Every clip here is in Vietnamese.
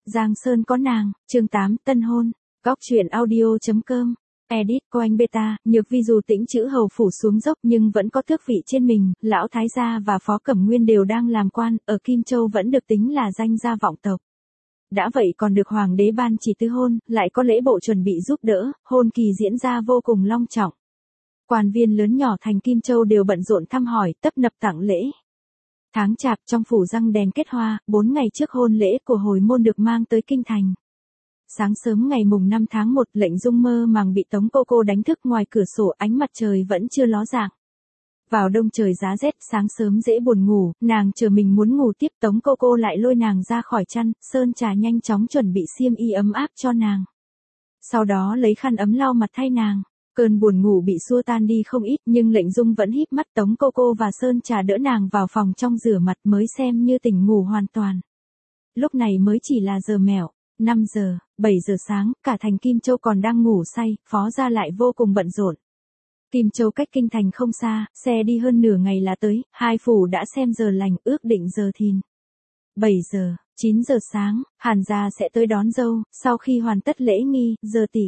Giang Sơn có nàng, chương 8 tân hôn, góc truyện audio.com, edit Coanh Beta, Nhược Vi dù tĩnh chữ hầu phủ xuống dốc nhưng vẫn có tước vị trên mình, lão thái gia và phó cẩm nguyên đều đang làm quan, ở Kim Châu vẫn được tính là danh gia vọng tộc. Đã vậy còn được hoàng đế ban chỉ tứ hôn, lại có lễ bộ chuẩn bị giúp đỡ, hôn kỳ diễn ra vô cùng long trọng. Quan viên lớn nhỏ thành Kim Châu đều bận rộn thăm hỏi, tấp nập tặng lễ. Tháng chạp trong phủ răng đèn kết hoa, 4 ngày trước hôn lễ của hồi môn được mang tới kinh thành. Sáng sớm ngày mùng 5 tháng 1, Lệnh Dung mơ màng bị Tống Cô đánh thức, ngoài cửa sổ ánh mặt trời vẫn chưa ló dạng. Vào đông trời giá rét, sáng sớm dễ buồn ngủ, nàng chờ mình muốn ngủ tiếp, Tống Cô lại lôi nàng ra khỏi chăn, sơn trà nhanh chóng chuẩn bị xiêm y ấm áp cho nàng. Sau đó lấy khăn ấm lau mặt thay nàng. Cơn buồn ngủ bị xua tan đi không ít, nhưng Lệnh Dung vẫn híp mắt. Tống Cô và sơn trà đỡ nàng vào phòng trong rửa mặt mới xem như tỉnh ngủ hoàn toàn. Lúc này mới chỉ là giờ mẹo, 5 giờ, 7 giờ sáng, cả thành Kim Châu còn đang ngủ say, phó gia lại vô cùng bận rộn. Kim Châu cách kinh thành không xa, xe đi hơn nửa ngày là tới, hai phủ đã xem giờ lành, ước định giờ thìn. 7 giờ, 9 giờ sáng, Hàn gia sẽ tới đón dâu, sau khi hoàn tất lễ nghi, giờ tỵ.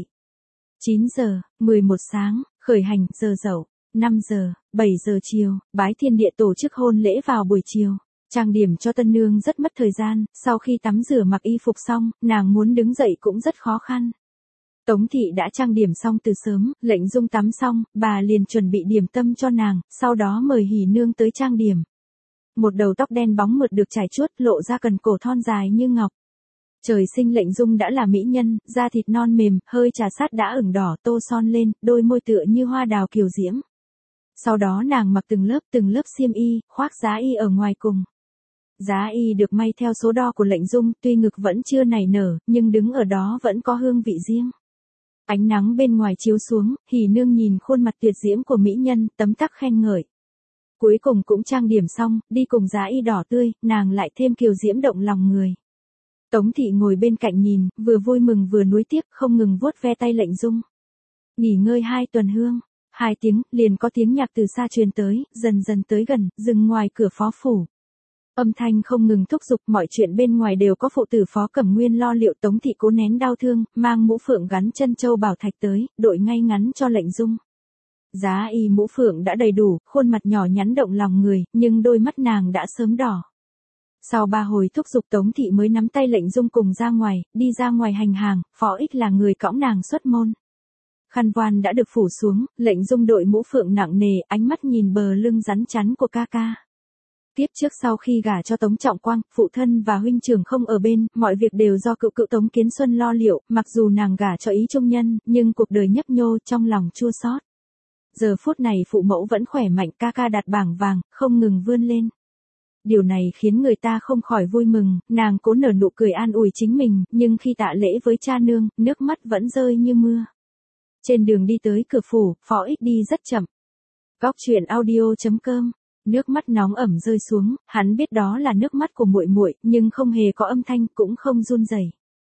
9 giờ, 11 sáng, khởi hành, giờ dậu. 5 giờ, 7 giờ chiều, bái thiên địa tổ chức hôn lễ vào buổi chiều. Trang điểm cho tân nương rất mất thời gian, sau khi tắm rửa mặc y phục xong, nàng muốn đứng dậy cũng rất khó khăn. Tống thị đã trang điểm xong từ sớm, Lệnh Dung tắm xong, bà liền chuẩn bị điểm tâm cho nàng, sau đó mời hỉ nương tới trang điểm. Một đầu tóc đen bóng mượt được chải chuốt, lộ ra cần cổ thon dài như ngọc. Trời sinh Lệnh Dung đã là mỹ nhân, da thịt non mềm, hơi trà sát đã ửng đỏ, tô son lên, đôi môi tựa như hoa đào kiều diễm. Sau đó nàng mặc từng lớp xiêm y, khoác giá y ở ngoài cùng. Giá y được may theo số đo của Lệnh Dung, tuy ngực vẫn chưa nảy nở, nhưng đứng ở đó vẫn có hương vị riêng. Ánh nắng bên ngoài chiếu xuống, hỉ nương nhìn khuôn mặt tuyệt diễm của mỹ nhân, tấm tắc khen ngợi. Cuối cùng cũng trang điểm xong, đi cùng giá y đỏ tươi, nàng lại thêm kiều diễm động lòng người. Tống thị ngồi bên cạnh nhìn, vừa vui mừng vừa nuối tiếc, không ngừng vuốt ve tay Lệnh Dung. Nghỉ ngơi 2 tuần hương, 2 tiếng, liền có tiếng nhạc từ xa truyền tới, dần dần tới gần, dừng ngoài cửa phó phủ. Âm thanh không ngừng thúc giục, mọi chuyện bên ngoài đều có phụ tử phó cẩm nguyên lo liệu. Tống thị cố nén đau thương, mang mũ phượng gắn chân châu bảo thạch tới, đội ngay ngắn cho Lệnh Dung. Giá y mũ phượng đã đầy đủ, khuôn mặt nhỏ nhắn động lòng người, nhưng đôi mắt nàng đã sớm đỏ. Sau 3 hồi thúc giục, Tống thị mới nắm tay Lệnh Dung cùng ra ngoài, đi ra ngoài hành hàng, Phó Ích là người cõng nàng xuất môn. Khăn voan đã được phủ xuống, Lệnh Dung đội mũ phượng nặng nề, ánh mắt nhìn bờ lưng rắn chắn của ca ca. Tiếp trước sau khi gả cho Tống Trọng Quang, phụ thân và huynh trưởng không ở bên, mọi việc đều do cựu Tống Kiến Xuân lo liệu, mặc dù nàng gả cho ý trung nhân, nhưng cuộc đời nhấp nhô, trong lòng chua xót. Giờ phút này phụ mẫu vẫn khỏe mạnh, ca ca đặt bảng vàng, không ngừng vươn lên. Điều này khiến người ta không khỏi vui mừng, nàng cố nở nụ cười an ủi chính mình, nhưng khi tạ lễ với cha nương, nước mắt vẫn rơi như mưa. Trên đường đi tới cửa phủ, Phó Ích đi rất chậm. Góc truyện audio.com. Nước mắt nóng ẩm rơi xuống, hắn biết đó là nước mắt của muội muội, nhưng không hề có âm thanh, cũng không run rẩy.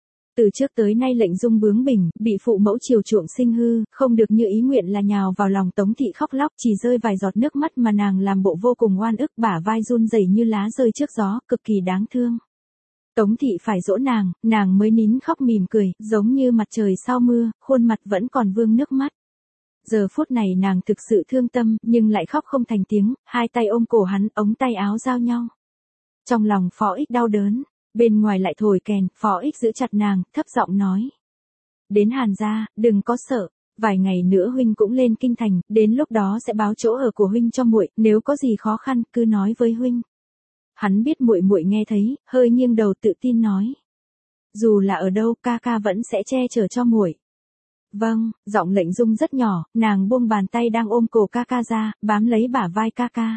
Từ trước tới nay Lệnh Dung bướng bỉnh, bị phụ mẫu chiều chuộng sinh hư, không được như ý nguyện là nhào vào lòng Tống thị khóc lóc, chỉ rơi vài giọt nước mắt mà nàng làm bộ vô cùng oan ức, bả vai run rẩy như lá rơi trước gió, cực kỳ đáng thương. Tống thị phải dỗ nàng mới nín khóc mỉm cười, giống như mặt trời sau mưa, khuôn mặt vẫn còn vương nước mắt. Giờ phút này nàng thực sự thương tâm, nhưng lại khóc không thành tiếng, hai tay ôm cổ hắn, ống tay áo giao nhau. Trong lòng Phó Ích đau đớn, bên ngoài lại thổi kèn, Phó Ích giữ chặt nàng, thấp giọng nói. Đến Hàn gia, đừng có sợ, vài ngày nữa huynh cũng lên kinh thành, đến lúc đó sẽ báo chỗ ở của huynh cho muội, nếu có gì khó khăn, cứ nói với huynh. Hắn biết muội muội nghe thấy, hơi nghiêng đầu tự tin nói. Dù là ở đâu, ca ca vẫn sẽ che chở cho muội. Vâng, giọng Lệnh Dung rất nhỏ, nàng buông bàn tay đang ôm cổ ca ca ra, bám lấy bả vai ca ca.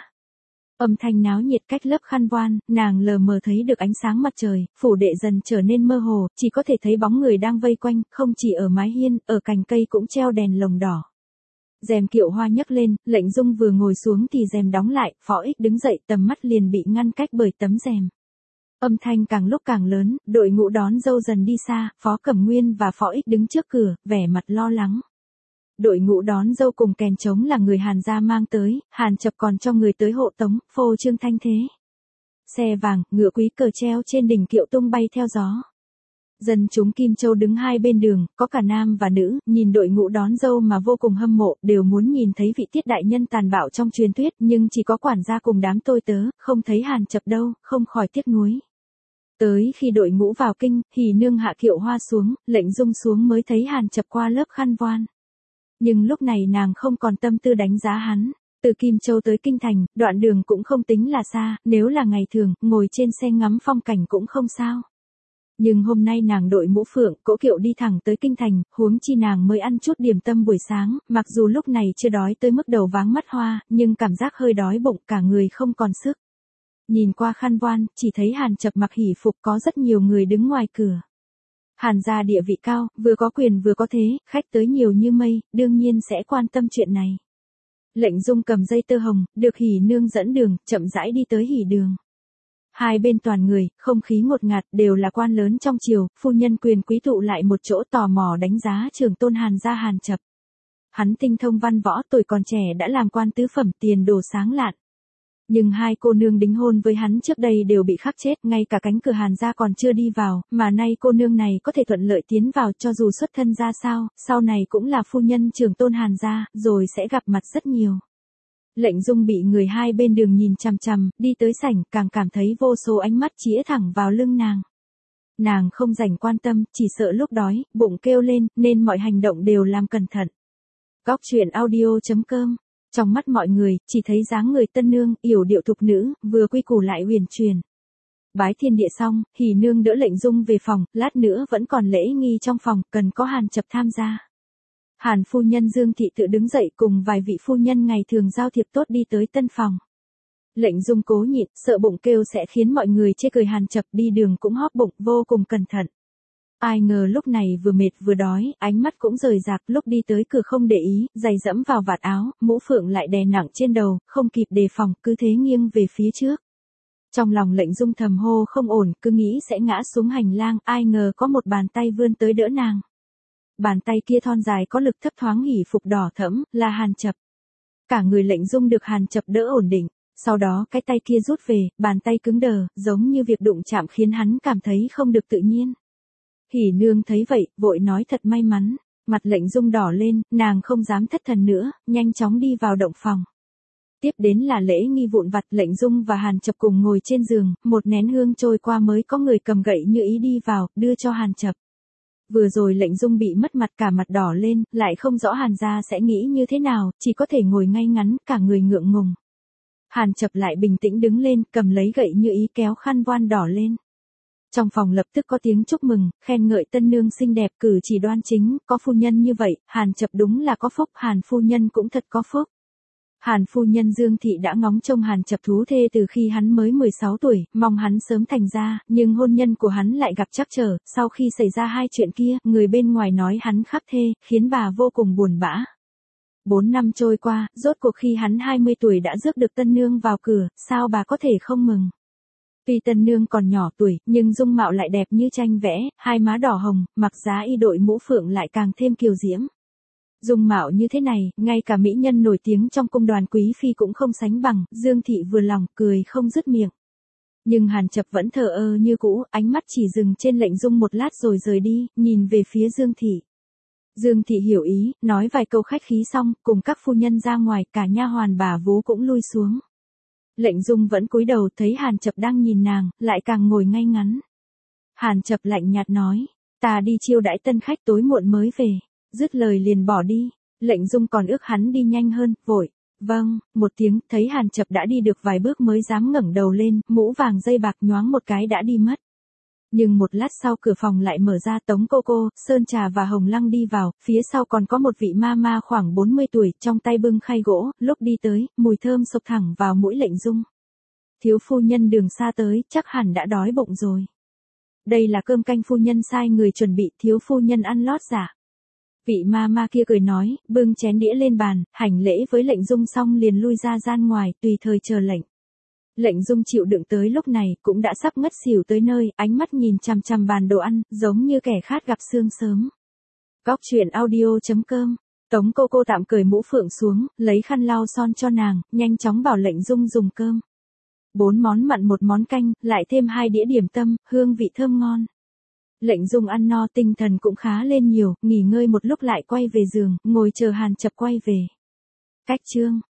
Âm thanh náo nhiệt cách lớp khăn voan, nàng lờ mờ thấy được ánh sáng mặt trời, phủ đệ dần trở nên mơ hồ, chỉ có thể thấy bóng người đang vây quanh, không chỉ ở mái hiên, ở cành cây cũng treo đèn lồng đỏ. Rèm kiệu hoa nhấc lên, Lệnh Dung vừa ngồi xuống thì rèm đóng lại, Phó Ích đứng dậy, tầm mắt liền bị ngăn cách bởi tấm rèm. Âm thanh càng lúc càng lớn, đội ngũ đón dâu dần đi xa, Phó Cẩm Nguyên và Phó Ích đứng trước cửa, vẻ mặt lo lắng. Đội ngũ đón dâu cùng kèn trống là người Hàn gia mang tới, Hàn Chập còn cho người tới hộ tống, phô trương thanh thế. Xe vàng, ngựa quý cờ treo trên đỉnh kiệu tung bay theo gió. Dân chúng Kim Châu đứng hai bên đường, có cả nam và nữ, nhìn đội ngũ đón dâu mà vô cùng hâm mộ, đều muốn nhìn thấy vị Tiết đại nhân tàn bạo trong truyền thuyết, nhưng chỉ có quản gia cùng đám tôi tớ, không thấy Hàn Chập đâu, không khỏi tiếc nuối. Tới khi đội ngũ vào kinh, Hỉ Nương hạ kiệu hoa xuống, Lệnh Dung xuống mới thấy Hàn Chập qua lớp khăn voan. Nhưng lúc này nàng không còn tâm tư đánh giá hắn. Từ Kim Châu tới Kinh Thành, đoạn đường cũng không tính là xa, nếu là ngày thường, ngồi trên xe ngắm phong cảnh cũng không sao. Nhưng hôm nay nàng đội mũ phượng, cỗ kiệu đi thẳng tới Kinh Thành, huống chi nàng mới ăn chút điểm tâm buổi sáng, mặc dù lúc này chưa đói tới mức đầu váng mắt hoa, nhưng cảm giác hơi đói bụng, cả người không còn sức. Nhìn qua khăn voan, chỉ thấy Hàn Chập mặc hỷ phục, có rất nhiều người đứng ngoài cửa. Hàn gia địa vị cao, vừa có quyền vừa có thế, khách tới nhiều như mây, đương nhiên sẽ quan tâm chuyện này. Lệnh Dung cầm dây tơ hồng, được Hỉ Nương dẫn đường, chậm rãi đi tới hỉ đường. Hai bên toàn người, không khí ngột ngạt, đều là quan lớn trong triều, phu nhân quyền quý tụ lại một chỗ tò mò đánh giá trưởng tôn Hàn gia Hàn Chập. Hắn tinh thông văn võ, tuổi còn trẻ đã làm quan tứ phẩm, tiền đồ sáng lạn. Nhưng hai cô nương đính hôn với hắn trước đây đều bị khắc chết, ngay cả cánh cửa Hàn gia còn chưa đi vào, mà nay cô nương này có thể thuận lợi tiến vào, cho dù xuất thân ra sao, sau này cũng là phu nhân trưởng tôn Hàn gia, rồi sẽ gặp mặt rất nhiều. Lệnh Dung bị người hai bên đường nhìn chằm chằm, đi tới sảnh, càng cảm thấy vô số ánh mắt chĩa thẳng vào lưng nàng. Nàng không rảnh quan tâm, chỉ sợ lúc đói, bụng kêu lên, nên mọi hành động đều làm cẩn thận. Góc truyện audio.com. Trong mắt mọi người, chỉ thấy dáng người tân nương, yểu điệu thục nữ, vừa quy củ lại huyền truyền. Bái thiên địa xong, Hỉ Nương đỡ Lệnh Dung về phòng, lát nữa vẫn còn lễ nghi trong phòng, cần có Hàn Chập tham gia. Hàn phu nhân Dương Thị tự đứng dậy cùng vài vị phu nhân ngày thường giao thiệp tốt đi tới tân phòng. Lệnh Dung cố nhịn, sợ bụng kêu sẽ khiến mọi người chê cười Hàn Chập, đi đường cũng hóp bụng, vô cùng cẩn thận. Ai ngờ lúc này vừa mệt vừa đói, ánh mắt cũng rời rạc, lúc đi tới cửa không để ý, giày dẫm vào vạt áo, mũ phượng lại đè nặng trên đầu, không kịp đề phòng, cứ thế nghiêng về phía trước. Trong lòng Lệnh Dung thầm hô không ổn, cứ nghĩ sẽ ngã xuống hành lang, ai ngờ có một bàn tay vươn tới đỡ nàng. Bàn tay kia thon dài có lực, thấp thoáng hỉ phục đỏ thẫm, là Hàn Chập. Cả người Lệnh Dung được Hàn Chập đỡ ổn định, sau đó cái tay kia rút về, bàn tay cứng đờ, giống như việc đụng chạm khiến hắn cảm thấy không được tự nhiên. Hỉ Nương thấy vậy, vội nói thật may mắn, mặt Lệnh Dung đỏ lên, nàng không dám thất thần nữa, nhanh chóng đi vào động phòng. Tiếp đến là lễ nghi vụn vặt, Lệnh Dung và Hàn Chập cùng ngồi trên giường, một nén hương trôi qua mới có người cầm gậy như ý đi vào, đưa cho Hàn Chập. Vừa rồi Lệnh Dung bị mất mặt, cả mặt đỏ lên, lại không rõ Hàn gia sẽ nghĩ như thế nào, chỉ có thể ngồi ngay ngắn, cả người ngượng ngùng. Hàn Chập lại bình tĩnh đứng lên, cầm lấy gậy như ý kéo khăn voan đỏ lên. Trong phòng lập tức có tiếng chúc mừng, khen ngợi tân nương xinh đẹp, cử chỉ đoan chính, có phu nhân như vậy, Hàn Chập đúng là có phúc, Hàn phu nhân cũng thật có phúc. Hàn phu nhân Dương Thị đã ngóng trông Hàn Chập thú thê từ khi hắn mới 16 tuổi, mong hắn sớm thành ra, nhưng hôn nhân của hắn lại gặp trắc trở, sau khi xảy ra hai chuyện kia, người bên ngoài nói hắn khắc thê, khiến bà vô cùng buồn bã. 4 năm trôi qua, rốt cuộc khi hắn 20 tuổi đã rước được tân nương vào cửa, sao bà có thể không mừng. Tuy tân nương còn nhỏ tuổi, nhưng dung mạo lại đẹp như tranh vẽ, hai má đỏ hồng, mặc giá y đội mũ phượng lại càng thêm kiều diễm. Dung mạo như thế này, ngay cả mỹ nhân nổi tiếng trong cung đoàn quý phi cũng không sánh bằng, Dương Thị vừa lòng, cười không dứt miệng. Nhưng Hàn Chập vẫn thờ ơ như cũ, ánh mắt chỉ dừng trên Lệnh Dung một lát rồi rời đi, nhìn về phía Dương Thị. Dương Thị hiểu ý, nói vài câu khách khí xong, cùng các phu nhân ra ngoài, cả nha hoàn bà vú cũng lui xuống. Lệnh Dung vẫn cúi đầu, thấy Hàn Chập đang nhìn nàng, lại càng ngồi ngay ngắn. Hàn Chập lạnh nhạt nói, ta đi chiêu đãi tân khách, tối muộn mới về. Dứt lời liền bỏ đi. Lệnh Dung còn ước hắn đi nhanh hơn, vội. Vâng, một tiếng, thấy Hàn Chập đã đi được vài bước mới dám ngẩng đầu lên, mũ vàng dây bạc nhoáng một cái đã đi mất. Nhưng một lát sau cửa phòng lại mở ra, Tống cô, Sơn Trà và Hồng Lăng đi vào, phía sau còn có một vị ma ma khoảng 40 tuổi, trong tay bưng khay gỗ, lúc đi tới, mùi thơm xộc thẳng vào mũi Lệnh Dung. Thiếu phu nhân đường xa tới, chắc hẳn đã đói bụng rồi. Đây là cơm canh phu nhân sai người chuẩn bị, thiếu phu nhân ăn lót dạ. Vị ma ma kia cười nói, bưng chén đĩa lên bàn, hành lễ với Lệnh Dung xong liền lui ra gian ngoài, tùy thời chờ lệnh. Lệnh Dung chịu đựng tới lúc này, cũng đã sắp ngất xỉu tới nơi, ánh mắt nhìn chằm chằm bàn đồ ăn, giống như kẻ khát gặp sương sớm. Góc truyện audio.com. Tống cô tạm cởi mũ phượng xuống, lấy khăn lau son cho nàng, nhanh chóng bảo Lệnh Dung dùng cơm. 4 món mặn 1 món canh, lại thêm 2 đĩa điểm tâm, hương vị thơm ngon. Lệnh Dung ăn no tinh thần cũng khá lên nhiều, nghỉ ngơi một lúc lại quay về giường, ngồi chờ Hàn Chập quay về. Cách chương